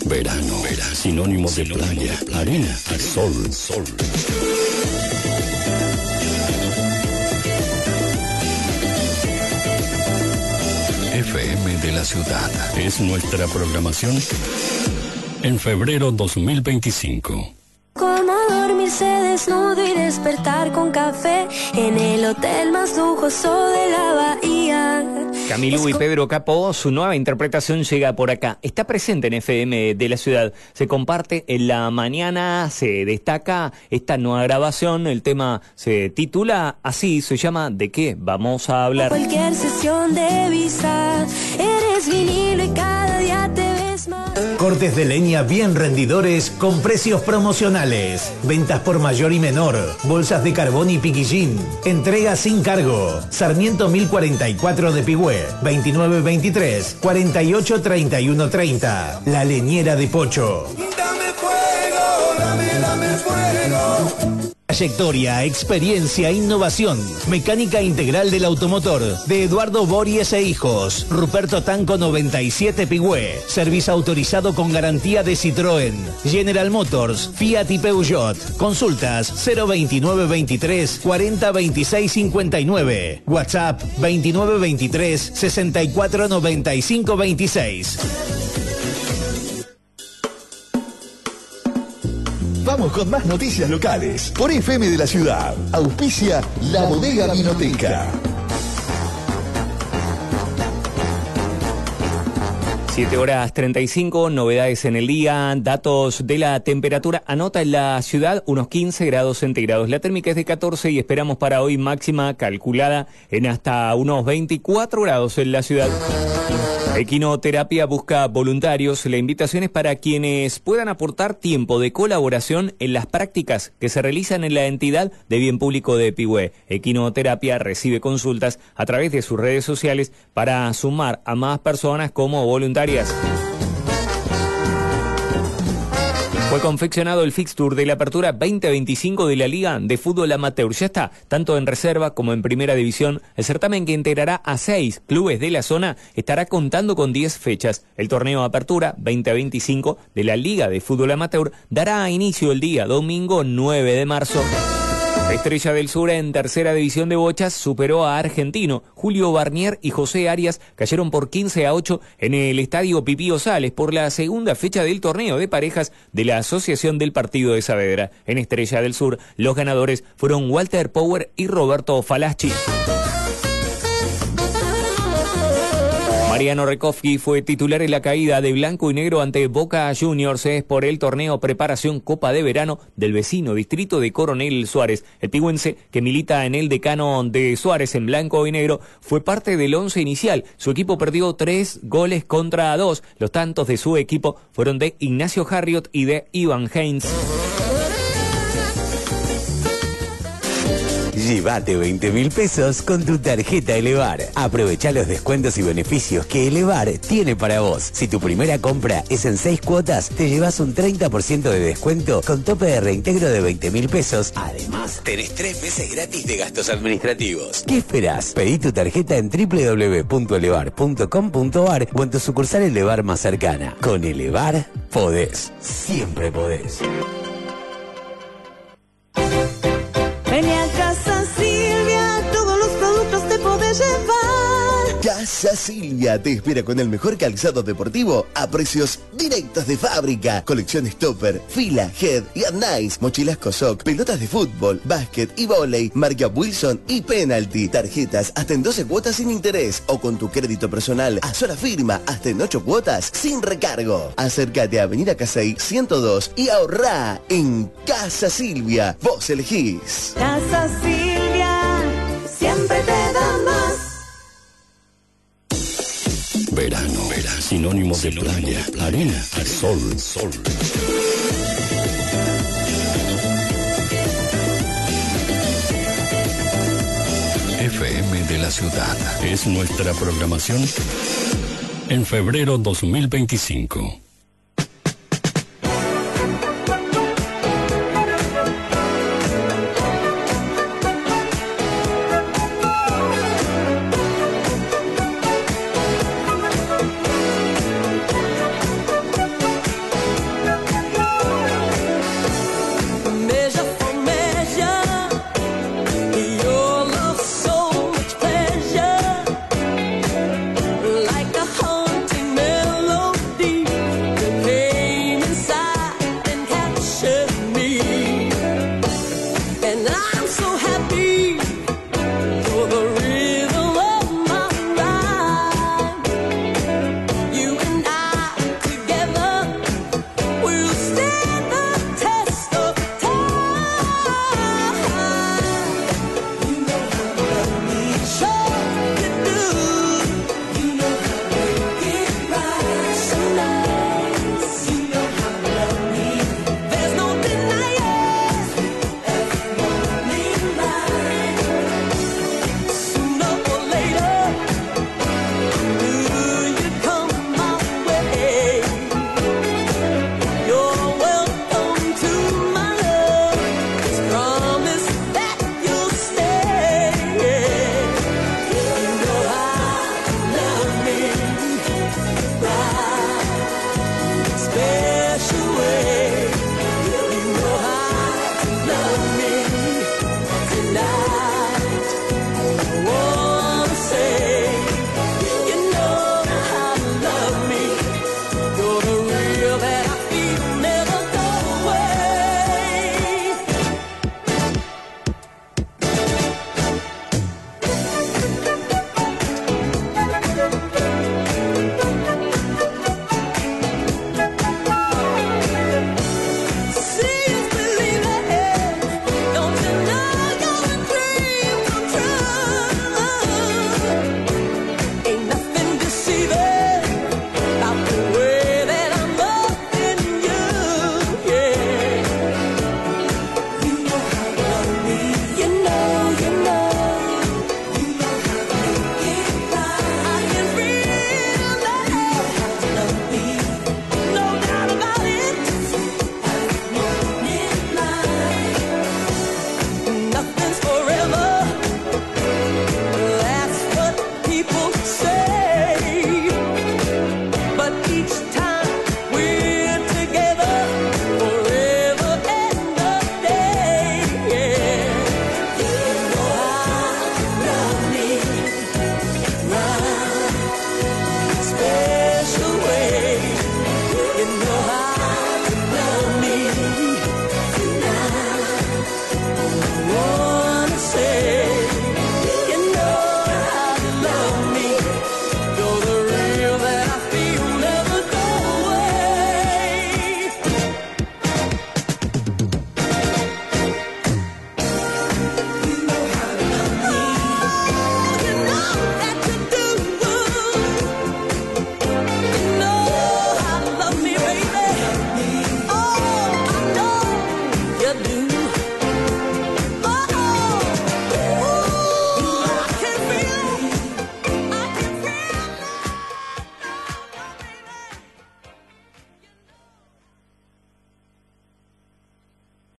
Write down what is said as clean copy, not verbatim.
Verano, sinónimo de playa, arena, sol. FM de la ciudad es nuestra programación en febrero 2025. Como dormirse desnudo y despertar con café en el hotel más lujoso de la bahía. Camilo y Pedro Capó, su nueva interpretación llega por acá. Está presente en FM de la ciudad. Se comparte en la mañana, se destaca esta nueva grabación. El tema se titula así, se llama ¿De qué vamos a hablar? Cualquier sesión de visa, eres vinilo y cada día te ves más. Cortes de leña bien rendidores con precios promocionales. Ventas por mayor y menor. Bolsas de carbón y piquillín. Entrega sin cargo. Sarmiento 1044 de Pigüé. 2923 48 31 30. La Leñera de Pocho. Dame fuego, dame fuego. Trayectoria, experiencia, innovación. Mecánica integral del automotor. De Eduardo Bories e Hijos. Ruperto Tanco 97 Pigüé. Servicio autorizado con garantía de Citroën. General Motors, Fiat y Peugeot. Consultas 02923 40 26 59. WhatsApp 2923 64 95 26. Vamos con más noticias locales. Por FM de la ciudad. Auspicia La Bodega Vinoteca. 7:35, novedades en el día, datos de la temperatura. Anota en la ciudad unos 15 grados centígrados. La térmica es de 14 y esperamos para hoy máxima calculada en hasta unos 24 grados en la ciudad. Equinoterapia busca voluntarios. La invitación es para quienes puedan aportar tiempo de colaboración en las prácticas que se realizan en la entidad de bien público de Pigüé. Equinoterapia recibe consultas a través de sus redes sociales para sumar a más personas como voluntarias. Fue confeccionado el fixture de la apertura 2025 de la Liga de Fútbol Amateur. Ya está, tanto en reserva como en primera división. El certamen, que integrará a 6 clubes de la zona, estará contando con 10 fechas. El torneo Apertura 2025 de la Liga de Fútbol Amateur dará inicio el día domingo 9 de marzo. Estrella del Sur en tercera división de bochas superó a Argentino. Julio Barnier y José Arias cayeron por 15-8 en el estadio Pipío Sales por la segunda fecha del torneo de parejas de la Asociación del Partido de Saavedra. En Estrella del Sur, los ganadores fueron Walter Power y Roberto Falaschi. Mariano Rekowski fue titular en la caída de blanco y negro ante Boca Juniors por el torneo Preparación Copa de Verano del vecino distrito de Coronel Suárez. El pigüense, que milita en el decano de Suárez en blanco y negro, fue parte del once inicial. Su equipo perdió 3-2. Los tantos de su equipo fueron de Ignacio Harriot y de Ivan Haynes. Llévate 20.000 pesos con tu tarjeta Elevar. Aprovecha los descuentos y beneficios que Elevar tiene para vos. Si tu primera compra es en 6 cuotas, te llevas un 30% de descuento con tope de reintegro de 20.000 pesos. Además, tenés 3 meses gratis de gastos administrativos. ¿Qué esperás? Pedí tu tarjeta en www.elevar.com.ar o en tu sucursal Elevar más cercana. Con Elevar, podés. Siempre podés. Vení a Casa Silvia, todos los productos te podés llevar. Casa Silvia te espera con el mejor calzado deportivo a precios directos de fábrica. Colecciones Topper, Fila, Head y Nice, mochilas Cossack, pelotas de fútbol, básquet y vóley, marca Wilson y Penalty. Tarjetas hasta en 12 cuotas sin interés o con tu crédito personal a sola firma hasta en 8 cuotas sin recargo. Acércate a Avenida Casey 102 y ahorrá en Casa Silvia. Vos elegís. Casa Silvia, siempre te da más. Verano, sinónimo de playa, arena, sol. FM de la ciudad es nuestra programación en febrero 2025.